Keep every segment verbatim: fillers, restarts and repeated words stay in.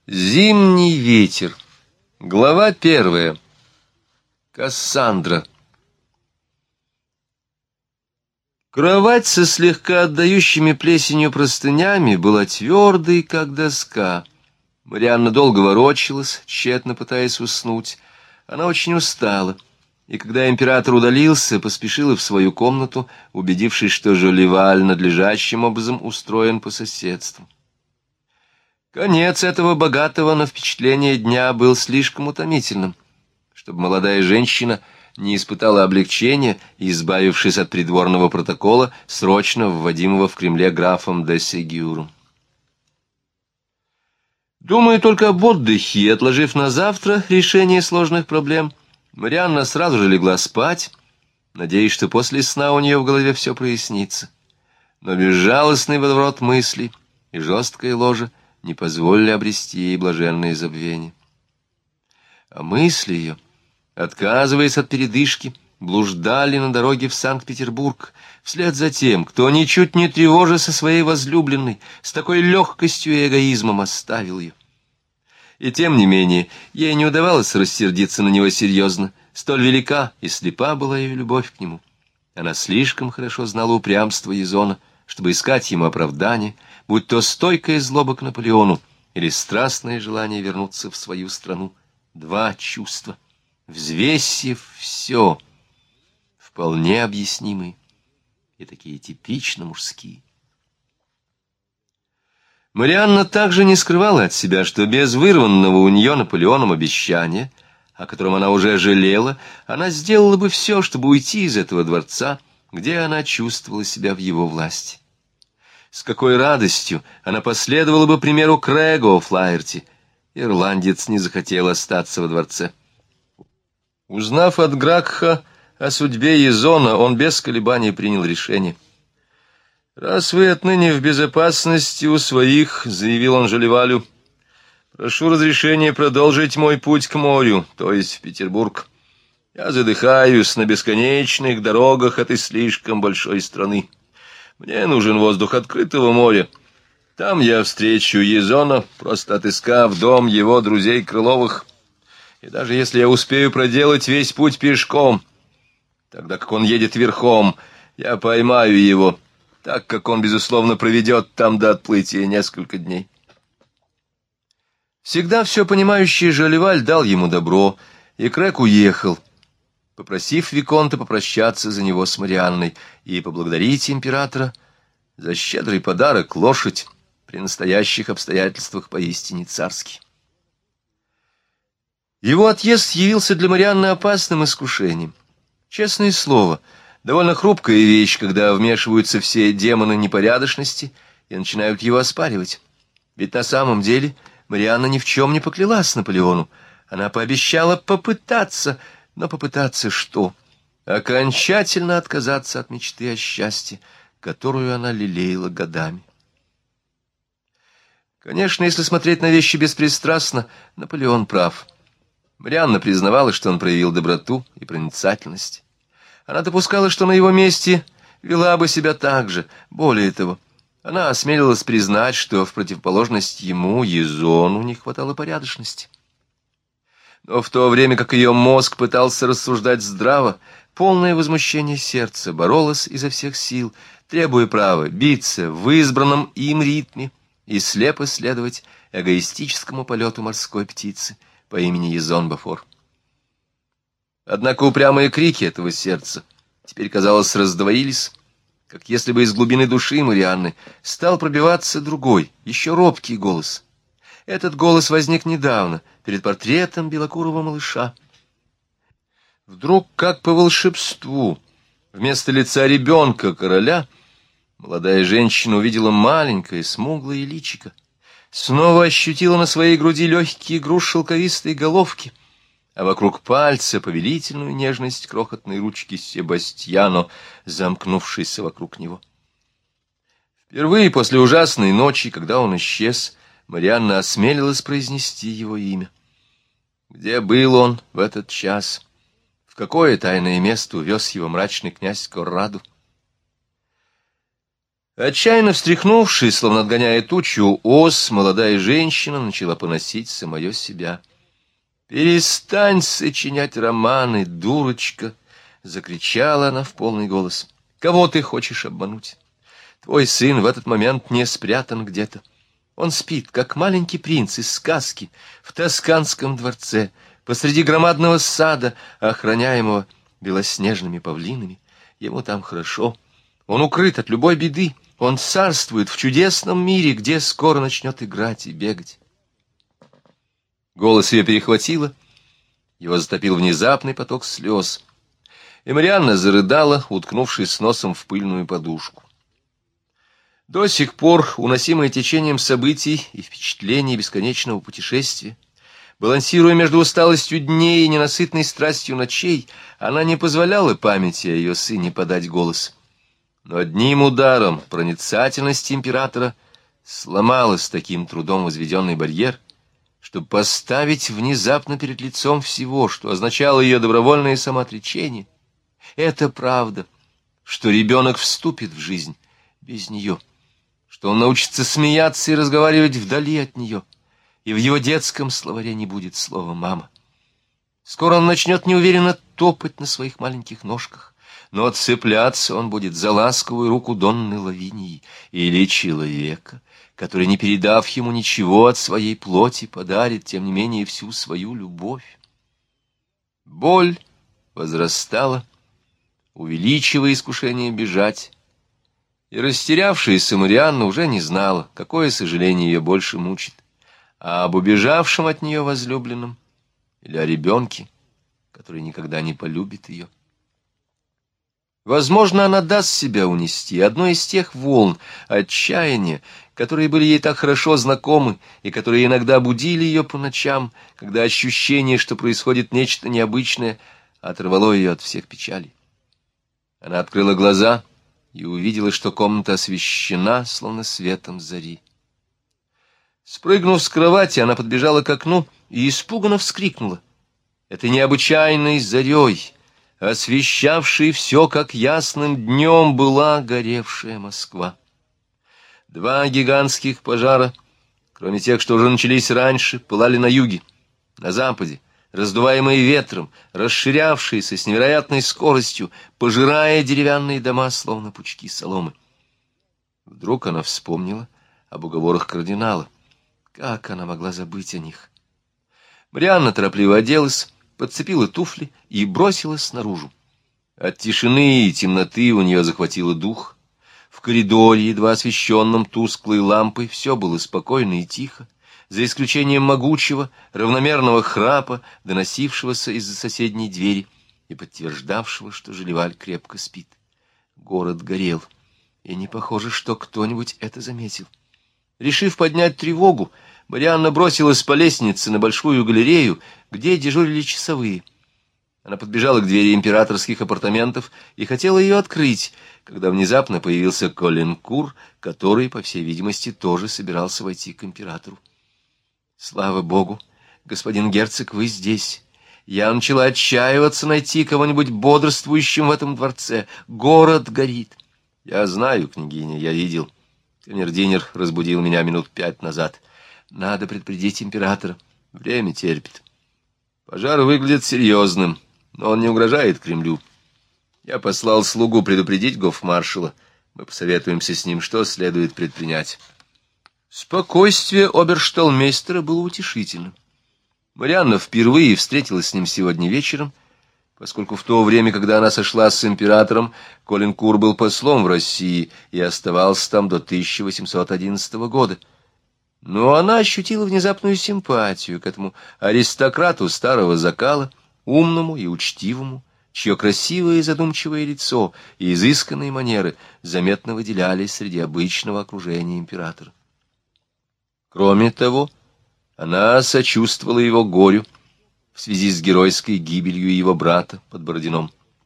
Зимний ветер. Глава первая. Кассандра. Кровать со слегка отдающими плесенью простынями была твердой, как доска. Марианна долго ворочалась, тщетно пытаясь уснуть. Она очень устала, и когда император удалился, поспешила в свою комнату, убедившись, что Жоливаль надлежащим образом устроен по соседству. Конец этого богатого на впечатление дня был слишком утомительным, чтобы молодая женщина не испытала облегчения, избавившись от придворного протокола, срочно вводимого в Кремле графом де Сегюром. Думая только об отдыхе и отложив на завтра решение сложных проблем, Марианна сразу же легла спать, надеясь, что после сна у нее в голове все прояснится. Но безжалостный водоворот мыслей и жесткое ложе не позволили обрести ей блаженное забвение. А мысли ее, отказываясь от передышки, блуждали на дороге в Санкт-Петербург, вслед за тем, кто, ничуть не тревожа со своей возлюбленной, с такой легкостью и эгоизмом оставил ее. И тем не менее, ей не удавалось рассердиться на него серьезно, столь велика и слепа была ее любовь к нему. Она слишком хорошо знала упрямство Язона, чтобы искать ему оправдание, будь то стойкая злоба к Наполеону или страстное желание вернуться в свою страну. Два чувства, взвесив все, вполне объяснимые и такие типично мужские. Марианна также не скрывала от себя, что без вырванного у нее Наполеоном обещания, о котором она уже жалела, она сделала бы все, чтобы уйти из этого дворца, где она чувствовала себя в его власти. С какой радостью она последовала бы примеру Крэга о Флаерти. Ирландец не захотел остаться во дворце. Узнав от Гракха о судьбе Язона, он без колебаний принял решение. «Раз вы отныне в безопасности у своих, — заявил он Жоливалю, — прошу разрешения продолжить мой путь к морю, то есть в Петербург. Я задыхаюсь на бесконечных дорогах этой слишком большой страны. Мне нужен воздух открытого моря. Там я встречу Язона, просто отыскав дом его друзей Крыловых. И даже если я успею проделать весь путь пешком, тогда как он едет верхом, я поймаю его, так как он, безусловно, проведет там до отплытия несколько дней». Всегда все понимающий Жоливаль дал ему добро, и Крэг уехал, попросив виконта попрощаться за него с Марианной и поблагодарить императора за щедрый подарок лошадь, при настоящих обстоятельствах поистине царский. Его отъезд явился для Марианны опасным искушением. Честное слово, довольно хрупкая вещь, когда вмешиваются все демоны непорядочности и начинают его оспаривать. Ведь на самом деле Марианна ни в чем не поклялась Наполеону. Она пообещала попытаться, но попытаться что? Окончательно отказаться от мечты о счастье, которую она лелеяла годами. Конечно, если смотреть на вещи беспристрастно, Наполеон прав. Марианна признавала, что он проявил доброту и проницательность. Она допускала, что на его месте вела бы себя так же. Более того, она осмелилась признать, что в противоположность ему, Язону, не хватало порядочности. Но в то время как ее мозг пытался рассуждать здраво, полное возмущение сердца боролось изо всех сил, требуя права биться в избранном им ритме и слепо следовать эгоистическому полету морской птицы по имени Язон Бафор. Однако упрямые крики этого сердца теперь, казалось, раздвоились, как если бы из глубины души Марианны стал пробиваться другой, еще робкий голос. Этот голос возник недавно, перед портретом белокурого малыша. Вдруг, как по волшебству, вместо лица ребенка-короля, молодая женщина увидела маленькое, смуглое личико, снова ощутила на своей груди легкий груз шелковистой головки, а вокруг пальца повелительную нежность крохотной ручки Себастьяно, замкнувшейся вокруг него. Впервые после ужасной ночи, когда он исчез, Марианна осмелилась произнести его имя. Где был он в этот час? В какое тайное место увез его мрачный князь Корраду? Отчаянно встряхнувшись, словно отгоняя тучу ос, молодая женщина начала поносить самое себя. «Перестань сочинять романы, дурочка!» — закричала она в полный голос. «Кого ты хочешь обмануть? Твой сын в этот момент не спрятан где-то. Он спит, как маленький принц из сказки, в тосканском дворце, посреди громадного сада, охраняемого белоснежными павлинами. Ему там хорошо. Он укрыт от любой беды. Он царствует в чудесном мире, где скоро начнет играть и бегать». Голос ее перехватило, его затопил внезапный поток слез, и Марианна зарыдала, уткнувшись носом в пыльную подушку. До сих пор, уносимая течением событий и впечатлений бесконечного путешествия, балансируя между усталостью дней и ненасытной страстью ночей, она не позволяла памяти о ее сыне подать голос. Но одним ударом проницательность императора сломала с таким трудом возведенный барьер, чтобы поставить внезапно перед лицом всего, что означало ее добровольное самоотречение. Это правда, что ребенок вступит в жизнь без нее, что он научится смеяться и разговаривать вдали от нее, и в его детском словаре не будет слова «мама». Скоро он начнет неуверенно топать на своих маленьких ножках, но цепляться он будет за ласковую руку Донны Лавинии или человека, который, не передав ему ничего от своей плоти, подарит, тем не менее, всю свою любовь. Боль возрастала, увеличивая искушение бежать, и растерявшаяся Марианна уже не знала, какое сожаление ее больше мучит, а об убежавшем от нее возлюбленном или о ребенке, который никогда не полюбит ее. Возможно, она даст себя унести одной из тех волн отчаяния, которые были ей так хорошо знакомы и которые иногда будили ее по ночам, когда ощущение, что происходит нечто необычное, оторвало ее от всех печалей. Она открыла глаза и увидела, что комната освещена, словно светом зари. Спрыгнув с кровати, она подбежала к окну и испуганно вскрикнула. Это необычайной зарей, освещавшей все, как ясным днем, была горевшая Москва. Два гигантских пожара, кроме тех, что уже начались раньше, пылали на юге, на западе, раздуваемые ветром, расширявшиеся с невероятной скоростью, пожирая деревянные дома, словно пучки соломы. Вдруг она вспомнила об уговорах кардинала. Как она могла забыть о них? Марианна торопливо оделась, подцепила туфли и бросилась наружу. От тишины и темноты у нее захватило дух. В коридоре, едва освещенном тусклой лампой, все было спокойно и тихо, за исключением могучего, равномерного храпа, доносившегося из-за соседней двери и подтверждавшего, что Желеваль крепко спит. Город горел, и не похоже, что кто-нибудь это заметил. Решив поднять тревогу, Марианна бросилась по лестнице на большую галерею, где дежурили часовые. Она подбежала к двери императорских апартаментов и хотела ее открыть, когда внезапно появился Коленкур, который, по всей видимости, тоже собирался войти к императору. «Слава Богу, господин герцог, вы здесь. Я начала отчаиваться найти кого-нибудь бодрствующим в этом дворце. Город горит». «Я знаю, княгиня, я видел. Камердинер разбудил меня минут пять назад. Надо предупредить императора. Время терпит. Пожар выглядит серьезным, но он не угрожает Кремлю. Я послал слугу предупредить гофмаршала. Мы посоветуемся с ним, что следует предпринять». Спокойствие обершталмейстера было утешительным. Марианна впервые встретилась с ним сегодня вечером, поскольку в то время, когда она сошлась с императором, Коленкур был послом в России и оставался там до тысяча восемьсот одиннадцатого года. Но она ощутила внезапную симпатию к этому аристократу старого закала, умному и учтивому, чье красивое и задумчивое лицо и изысканные манеры заметно выделялись среди обычного окружения императора. Кроме того, она сочувствовала его горю в связи с геройской гибелью его брата под Бородином.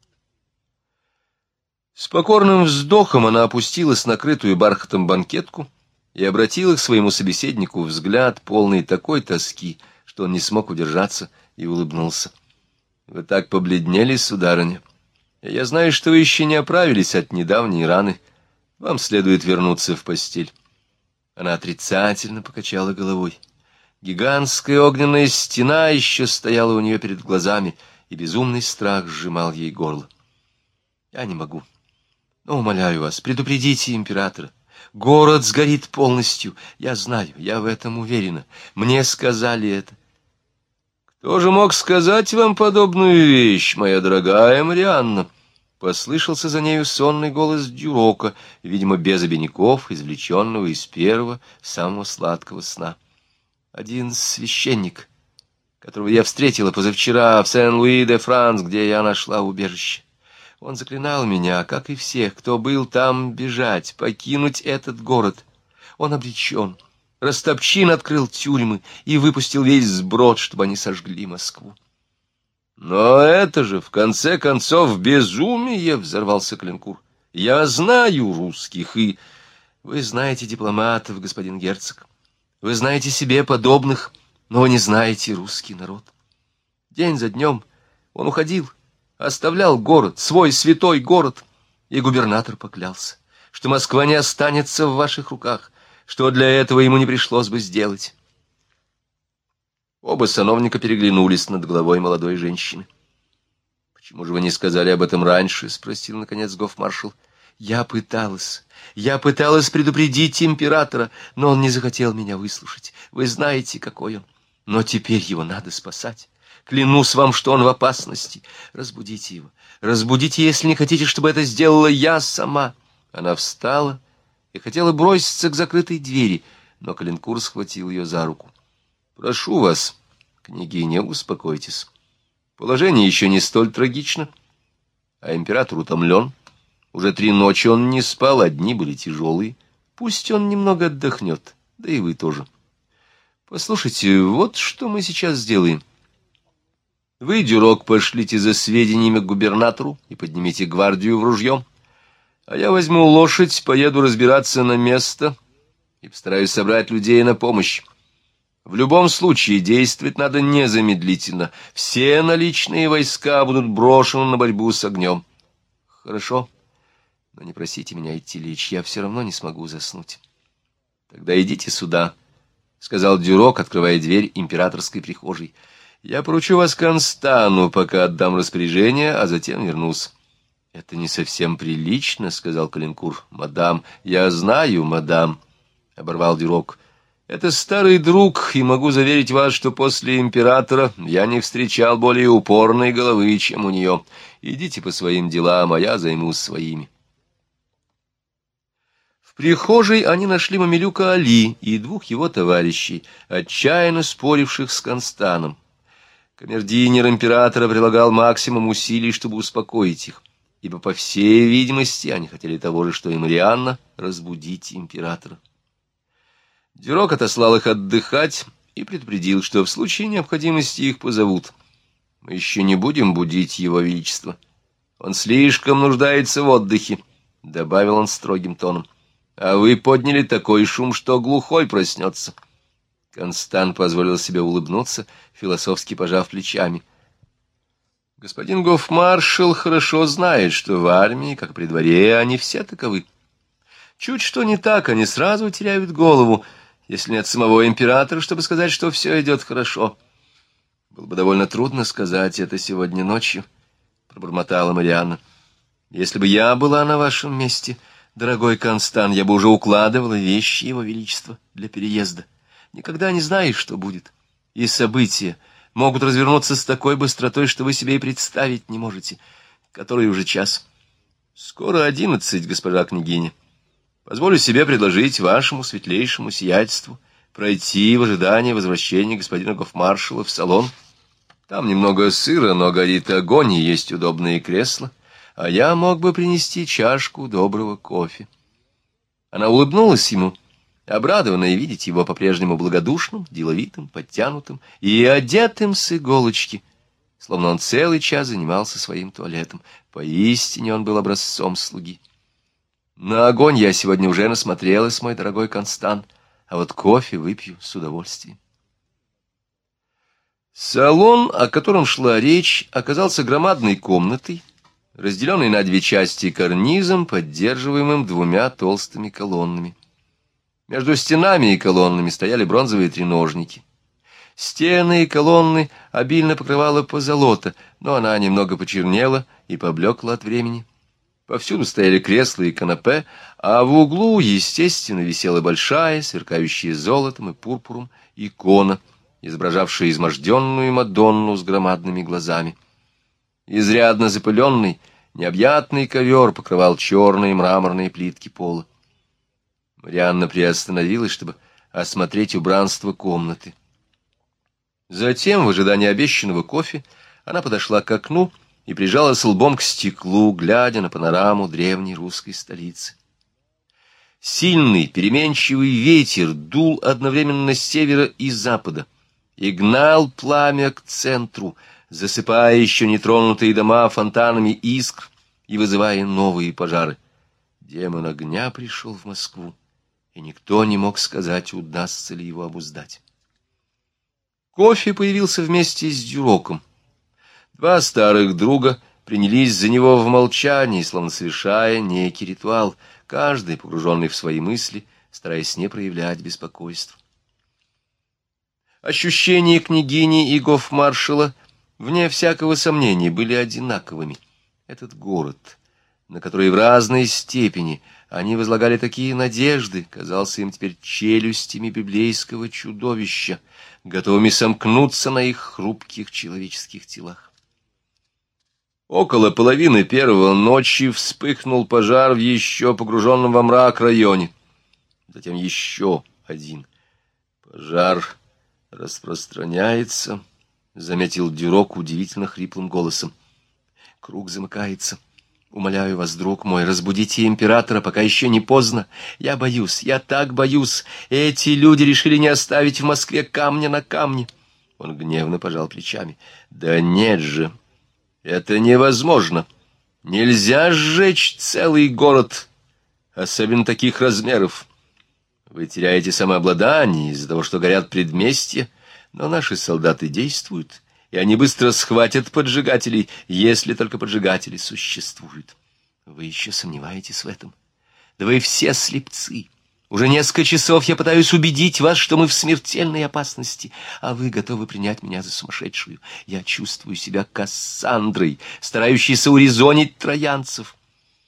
С покорным вздохом она опустилась на крытую бархатом банкетку и обратила к своему собеседнику взгляд, полный такой тоски, что он не смог удержаться и улыбнулся. «Вы так побледнели, сударыня. Я знаю, что вы еще не оправились от недавней раны. Вам следует вернуться в постель. Она отрицательно покачала головой. Гигантская огненная стена еще стояла у нее перед глазами, и безумный страх сжимал ей горло. Я не могу. Но, умоляю вас, предупредите императора. Город сгорит полностью. Я знаю, я в этом уверена. Мне сказали это. Кто же мог сказать вам подобную вещь, моя дорогая Марианна? Послышался за нею сонный голос Дюрока, видимо, без обиняков, извлеченного из первого, самого сладкого сна. Один священник, которого я встретила позавчера в Сен-Луи-де-Франс, где я нашла убежище. Он заклинал меня, как и всех, кто был там, бежать, покинуть этот город. Он обречен. Растопчин открыл тюрьмы и выпустил весь сброд, чтобы они сожгли Москву. Но это же, в конце концов, безумие, — взорвался Калинкур. Я знаю русских, и... Вы знаете дипломатов, господин герцог. Вы знаете себе подобных, но вы не знаете русский народ. День за днем он уходил, оставлял город, свой святой город, и губернатор поклялся, что Москва не останется в ваших руках, что для этого ему не пришлось бы сделать. Оба сановника переглянулись над головой молодой женщины. — Почему же вы не сказали об этом раньше? — спросил, наконец, гофмаршал. — Я пыталась, я пыталась предупредить императора, но он не захотел меня выслушать. Вы знаете, какой он. Но теперь его надо спасать. Клянусь вам, что он в опасности. Разбудите его, разбудите, если не хотите, чтобы это сделала я сама. Она встала и хотела броситься к закрытой двери, но Калинкур схватил ее за руку. — Прошу вас, княгиня, успокойтесь. Положение еще не столь трагично, а император утомлен. Уже три ночи он не спал, а дни были тяжелые. Пусть он немного отдохнет, да и вы тоже. Послушайте, вот что мы сейчас сделаем. Вы, Дюрок, пошлите за сведениями к губернатору и поднимите гвардию в ружьем, а я возьму лошадь, поеду разбираться на место и постараюсь собрать людей на помощь. В любом случае действовать надо незамедлительно. Все наличные войска будут брошены на борьбу с огнем. Хорошо, но не просите меня идти лечь, я все равно не смогу заснуть. Тогда идите сюда, — сказал Дюрок, открывая дверь императорской прихожей. Я поручу вас Констану, пока отдам распоряжение, а затем вернусь. — Это не совсем прилично, — сказал Калинкур. — Мадам, я знаю, мадам, — оборвал Дюрок. Это старый друг, и могу заверить вас, что после императора я не встречал более упорной головы, чем у нее. Идите по своим делам, а я займусь своими. В прихожей они нашли мамилюка Али и двух его товарищей, отчаянно споривших с Констаном. Камердинер императора прилагал максимум усилий, чтобы успокоить их, ибо, по всей видимости, они хотели того же, что и Марианна, разбудить императора. Дюрок отослал их отдыхать и предупредил, что в случае необходимости их позовут. Мы еще не будем будить его величество. Он слишком нуждается в отдыхе, — добавил он строгим тоном. А вы подняли такой шум, что глухой проснется. Констант позволил себе улыбнуться, философски пожав плечами. Господин гофмаршал хорошо знает, что в армии, как при дворе, они все таковы. Чуть что не так, они сразу теряют голову, если нет самого императора, чтобы сказать, что все идет хорошо. Было бы довольно трудно сказать это сегодня ночью, — пробормотала Марианна. Если бы я была на вашем месте, дорогой Констан, я бы уже укладывала вещи его величества для переезда. Никогда не знаешь, что будет. И события могут развернуться с такой быстротой, что вы себе и представить не можете. Который уже час? Скоро одиннадцать, госпожа княгиня. Позволю себе предложить вашему светлейшему сиятельству пройти в ожидании возвращения господина гофмаршала в салон. Там немного сыра, но горит огонь, и есть удобные кресла, а я мог бы принести чашку доброго кофе. Она улыбнулась ему, обрадованная видеть его по-прежнему благодушным, деловитым, подтянутым и одетым с иголочки, словно он целый час занимался своим туалетом. Поистине он был образцом слуги. На огонь я сегодня уже насмотрелась, мой дорогой Констан, а вот кофе выпью с удовольствием. Салон, о котором шла речь, оказался громадной комнатой, разделенный на две части карнизом, поддерживаемым двумя толстыми колоннами. Между стенами и колоннами стояли бронзовые треножники. Стены и колонны обильно покрывала позолота, но она немного почернела и поблекла от времени. Повсюду стояли кресла и канапе, а в углу, естественно, висела большая, сверкающая золотом и пурпуром, икона, изображавшая изможденную Мадонну с громадными глазами. Изрядно запыленный, необъятный ковер покрывал черные мраморные плитки пола. Марианна приостановилась, чтобы осмотреть убранство комнаты. Затем, в ожидании обещанного кофе, она подошла к окну и прижалась лбом к стеклу, глядя на панораму древней русской столицы. Сильный, переменчивый ветер дул одновременно с севера и запада и гнал пламя к центру, засыпая еще нетронутые дома фонтанами искр и вызывая новые пожары. Демон огня пришел в Москву, и никто не мог сказать, удастся ли его обуздать. Кофе появился вместе с Дюроком. Два старых друга принялись за него в молчании, словно совершая некий ритуал, каждый погруженный в свои мысли, стараясь не проявлять беспокойства. Ощущения княгини и гофмаршала, вне всякого сомнения, были одинаковыми. Этот город, на который в разной степени они возлагали такие надежды, казался им теперь челюстями библейского чудовища, готовыми сомкнуться на их хрупких человеческих телах. Около половины первого ночи вспыхнул пожар в еще погруженном во мрак районе. Затем еще один. Пожар распространяется, — заметил Дюрок удивительно хриплым голосом. Круг замыкается. Умоляю вас, друг мой, разбудите императора, пока еще не поздно. Я боюсь, я так боюсь. Эти люди решили не оставить в Москве камня на камне. Он гневно пожал плечами. Да нет же, это невозможно. Нельзя сжечь целый город, особенно таких размеров. Вы теряете самообладание из-за того, что горят предместья, но наши солдаты действуют, и они быстро схватят поджигателей, если только поджигатели существуют. Вы еще сомневаетесь в этом? Да вы все слепцы. Уже несколько часов я пытаюсь убедить вас, что мы в смертельной опасности, а вы готовы принять меня за сумасшедшую. Я чувствую себя Кассандрой, старающейся урезонить троянцев.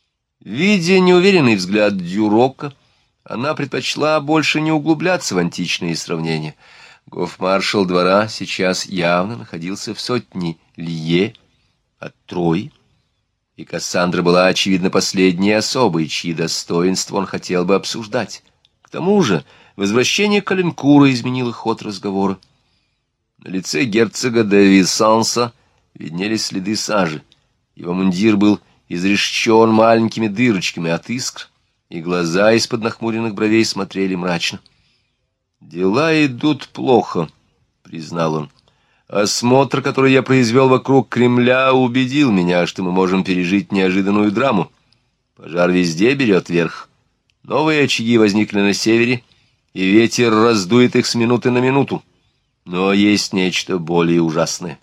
Видя неуверенный взгляд Дюрока, она предпочла больше не углубляться в античные сравнения. Гофмаршал двора сейчас явно находился в сотне лье от Трои, и Кассандра была, очевидно, последней особой, чьи достоинства он хотел бы обсуждать. К тому же возвращение Калинкура изменило ход разговора. На лице герцога де Висанса виднелись следы сажи. Его мундир был изрешечен маленькими дырочками от искр, и глаза из-под нахмуренных бровей смотрели мрачно. «Дела идут плохо», — признал он. «Осмотр, который я произвел вокруг Кремля, убедил меня, что мы можем пережить неожиданную драму. Пожар везде берет верх. Новые очаги возникли на севере, и ветер раздует их с минуты на минуту. Но есть нечто более ужасное».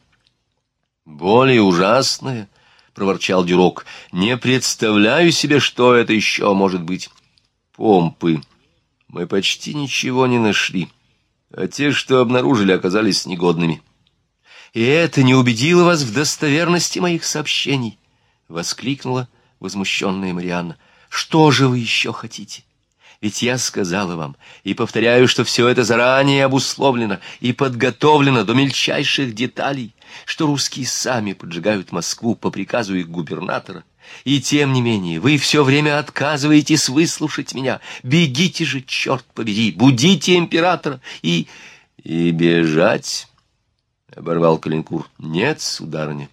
«Более ужасное?» — проворчал Дюрок. «Не представляю себе, что это еще может быть». «Помпы. Мы почти ничего не нашли, а те, что обнаружили, оказались негодными». «И это не убедило вас в достоверности моих сообщений?» — воскликнула возмущенная Марианна. «Что же вы еще хотите? Ведь я сказала вам, и повторяю, что все это заранее обусловлено и подготовлено до мельчайших деталей, что русские сами поджигают Москву по приказу их губернатора. И тем не менее вы все время отказываетесь выслушать меня. Бегите же, черт побери, будите императора и... и бежать?» — оборвал Калинкур. «Нет, сударыня,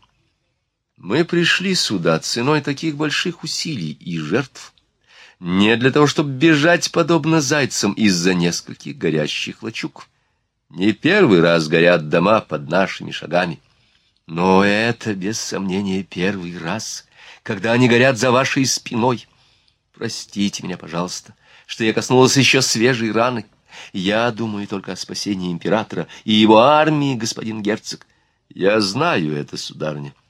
мы пришли сюда ценой таких больших усилий и жертв не для того, чтобы бежать подобно зайцам из-за нескольких горящих лачуг. Не первый раз горят дома под нашими шагами, но это, без сомнения, первый раз, когда они горят за вашей спиной. Простите меня, пожалуйста, что я коснулась еще свежей раны. Я думаю только о спасении императора и его армии, господин герцог». «Я знаю это, сударыня.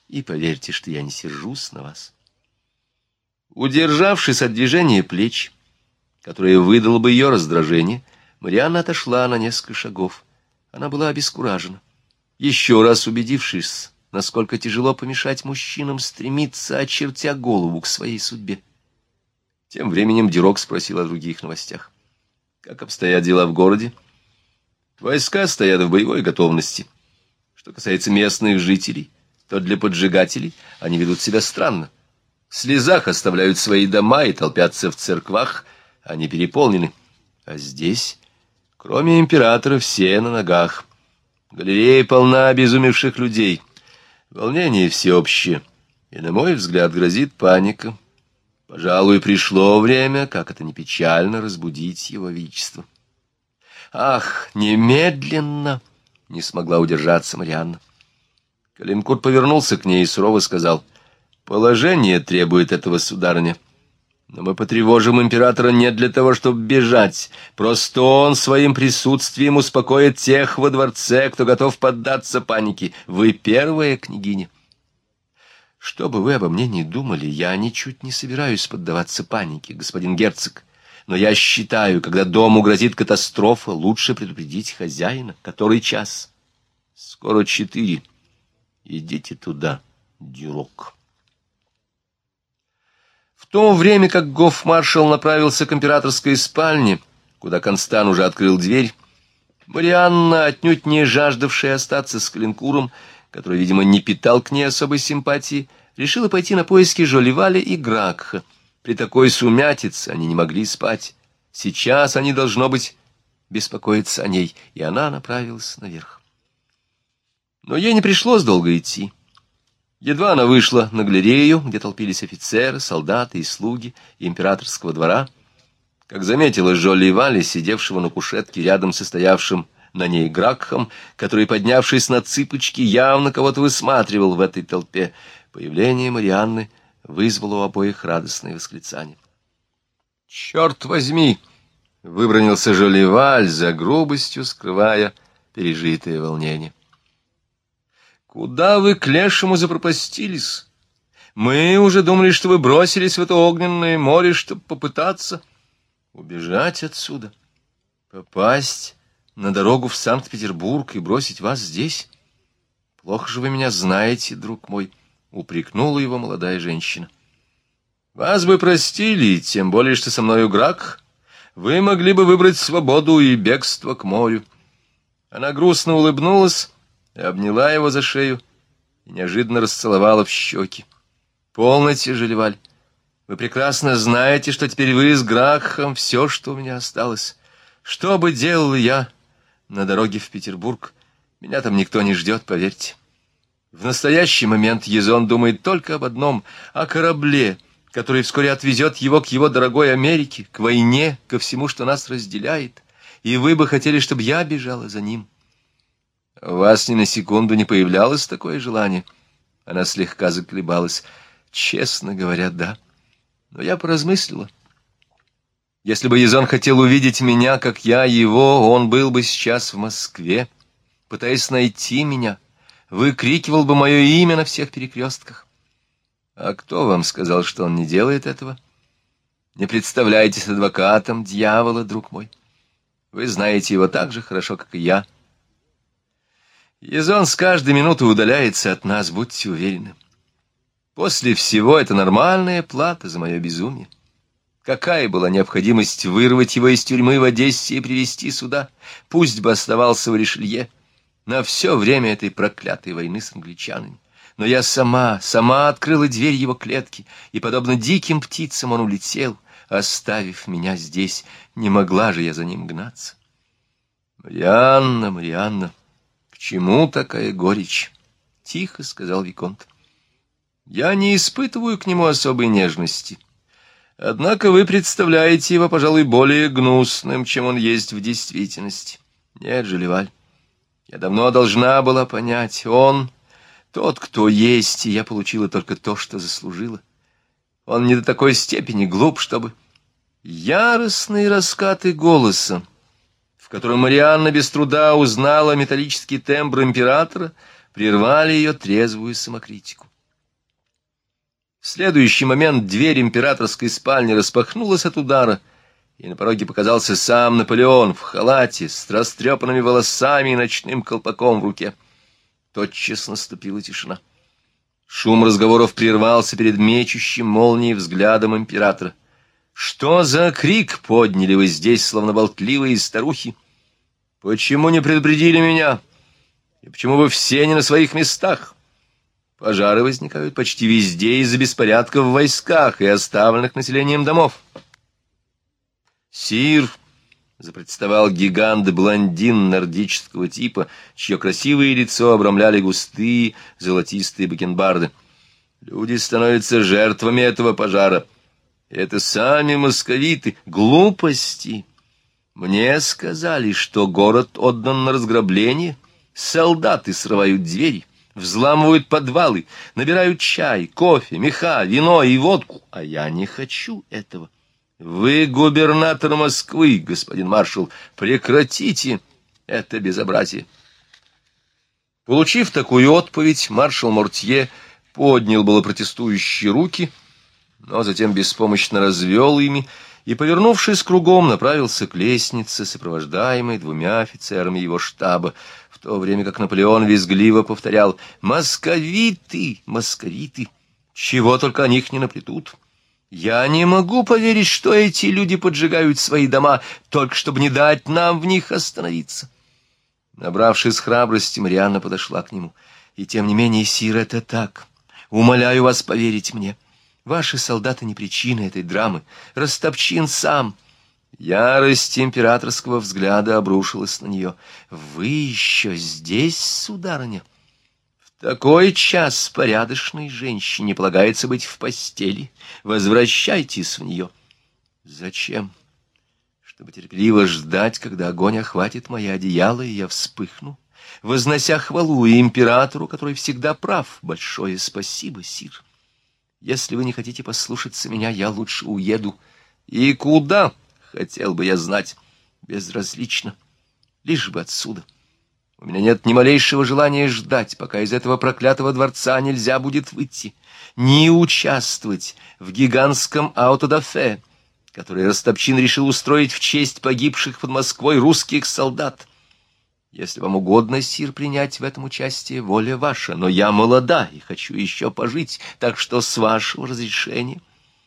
и поверьте, что я не сержусь на вас». Удержавшись от движения плеч, которое выдало бы ее раздражение, Марианна отошла на несколько шагов. Она была обескуражена. Еще раз убедившись, насколько тяжело помешать мужчинам стремиться, очертя голову к своей судьбе. Тем временем Дюрок спросил о других новостях. «Как обстоят дела в городе?» «Войска стоят в боевой готовности. Что касается местных жителей, то для поджигателей они ведут себя странно. В слезах оставляют свои дома и толпятся в церквах, они переполнены. А здесь, кроме императора, все на ногах. Галерея полна обезумевших людей. Волнение всеобщее, и, на мой взгляд, грозит паника. Пожалуй, пришло время, как это ни печально, разбудить его величество». «Ах, немедленно!» — не смогла удержаться Марианна. Калинкур повернулся к ней и сурово сказал: «Положение требует этого, сударыня. Но мы потревожим императора не для того, чтобы бежать. Просто он своим присутствием успокоит тех во дворце, кто готов поддаться панике. Вы первая княгиня». «Что бы вы обо мне ни думали, я ничуть не собираюсь поддаваться панике, господин герцог. Но я считаю, когда дому грозит катастрофа, лучше предупредить хозяина. Который час?» «Скоро четыре. Идите туда, Дюрок». В то время как гофмаршал направился к императорской спальне, куда Констан уже открыл дверь, Марианна, отнюдь не жаждавшая остаться с Калинкуром, который, видимо, не питал к ней особой симпатии, решила пойти на поиски Жолливаля и Гракха. При такой сумятице они не могли спать. Сейчас они, должно быть, беспокоиться о ней, и она направилась наверх. Но ей не пришлось долго идти. Едва она вышла на галерею, где толпились офицеры, солдаты и слуги императорского двора, как заметила Жолливаля, сидевшего на кушетке рядом со стоявшим на ней Гракхом, который, поднявшись на цыпочки, явно кого-то высматривал в этой толпе. Появление Марианны вызвало у обоих радостное восклицание. «Черт возьми!» — выбранился Жолливаль, за грубостью скрывая пережитое волнение. «Куда вы к лешему запропастились? Мы уже думали, что вы бросились в это огненное море, чтобы попытаться убежать отсюда, попасть на дорогу в Санкт-Петербург и бросить вас здесь. Плохо же вы меня знаете, друг мой», — упрекнула его молодая женщина. «Вас бы простили, тем более, что со мною Гракх. Вы могли бы выбрать свободу и бегство к морю». Она грустно улыбнулась, обняла его за шею и неожиданно расцеловала в щеки. «Полноте, Жолливаль, вы прекрасно знаете, что теперь вы с Гракхом все, что у меня осталось. Что бы делал я на дороге в Петербург? Меня там никто не ждет, поверьте. В настоящий момент Езон думает только об одном — о корабле, который вскоре отвезет его к его дорогой Америке, к войне, ко всему, что нас разделяет. И вы бы хотели, чтобы я бежала за ним. У вас ни на секунду не появлялось такое желание?» Она слегка заколебалась. «Честно говоря, да. Но я поразмыслила. Если бы Езон хотел увидеть меня, как я его, он был бы сейчас в Москве, пытаясь найти меня, выкрикивал бы мое имя на всех перекрестках. А кто вам сказал, что он не делает этого? Не представляйтесь адвокатом дьявола, друг мой. Вы знаете его так же хорошо, как и я. Езон с каждой минутой удаляется от нас, будьте уверены. После всего это нормальная плата за мое безумие. Какая была необходимость вырвать его из тюрьмы в Одессе и привезти сюда? Пусть бы оставался в Ришелье на все время этой проклятой войны с англичанами. Но я сама, сама открыла дверь его клетки, и, подобно диким птицам, он улетел, оставив меня здесь. Не могла же я за ним гнаться. «Марианна, Марианна, к чему такая горечь?» — тихо сказал виконт. «Я не испытываю к нему особой нежности. Однако вы представляете его, пожалуй, более гнусным, чем он есть в действительности. Нет, Жолливаль, я давно должна была понять, он тот, кто есть, и я получила только то, что заслужила. Он не до такой степени глуп, чтобы...» Яростные раскаты голоса, в котором Марианна без труда узнала металлический тембр императора, прервали ее трезвую самокритику. В следующий момент дверь императорской спальни распахнулась от удара, и на пороге показался сам Наполеон в халате, с растрепанными волосами и ночным колпаком в руке. Тотчас наступила тишина. Шум разговоров прервался перед мечущим молнией взглядом императора. «Что за крик подняли вы здесь, словно болтливые старухи? Почему не предупредили меня? И почему вы все не на своих местах? Пожары возникают почти везде из-за беспорядков в войсках и оставленных населением домов». «Сир», — запротестовал гигант-блондин нордического типа, чье красивое лицо обрамляли густые золотистые бакенбарды, — «люди становятся жертвами этого пожара. Это сами московиты. Глупости. Мне сказали, что город отдан на разграбление. Солдаты срывают двери, взламывают подвалы, набирают чай, кофе, меха, вино и водку. А я не хочу этого. Вы губернатор Москвы, господин маршал. Прекратите это безобразие». Получив такую отповедь, маршал Мортье поднял было протестующие руки, но затем беспомощно развел ими и, повернувшись кругом, направился к лестнице, сопровождаемой двумя офицерами его штаба, в то время как Наполеон визгливо повторял: «Московиты, московиты! Чего только о них не наплетут! Я не могу поверить, что эти люди поджигают свои дома, только чтобы не дать нам в них остановиться». Набравшись храбрости, Марианна подошла к нему. «И тем не менее, сир, это так. Умоляю вас поверить мне. Ваши солдаты не причина этой драмы. Ростопчин сам». Ярость императорского взгляда обрушилась на нее. «Вы еще здесь, сударыня? В такой час порядочной женщине полагается быть в постели. Возвращайтесь в нее». «Зачем? Чтобы терпеливо ждать, когда огонь охватит мои одеяла, и я вспыхну, вознося хвалу и императору, который всегда прав. Большое спасибо, сир. Если вы не хотите послушаться меня, я лучше уеду». «И куда, хотел бы я знать?» «Безразлично. Лишь бы отсюда. У меня нет ни малейшего желания ждать, пока из этого проклятого дворца нельзя будет выйти, не участвовать в гигантском аутодафе, который Ростопчин решил устроить в честь погибших под Москвой русских солдат. Если вам угодно, сир, принять в этом участие, воля ваша, но я молода и хочу еще пожить, так что с вашего разрешения».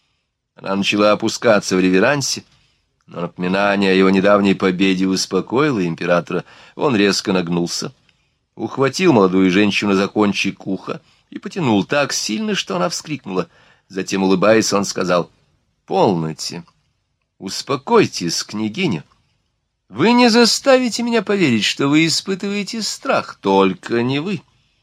Она начала опускаться в реверансе, но напоминание о его недавней победе успокоило императора. Он резко нагнулся, ухватил молодую женщину за кончик уха и потянул так сильно, что она вскрикнула. Затем, улыбаясь, он сказал: «Полноте, успокойтесь, княгиня. Вы не заставите меня поверить, что вы испытываете страх, только не вы.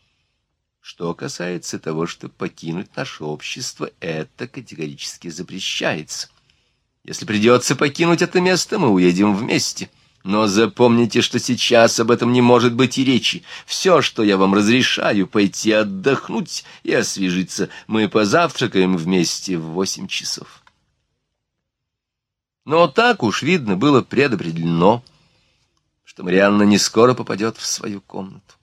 Что касается того, что покинуть наше общество, это категорически запрещается. Если придется покинуть это место, мы уедем вместе. Но запомните, что сейчас об этом не может быть и речи. Все, что я вам разрешаю, пойти отдохнуть и освежиться. Мы позавтракаем вместе в восемь часов». Но так уж, видно, было предопределено, что Марианна не скоро попадет в свою комнату.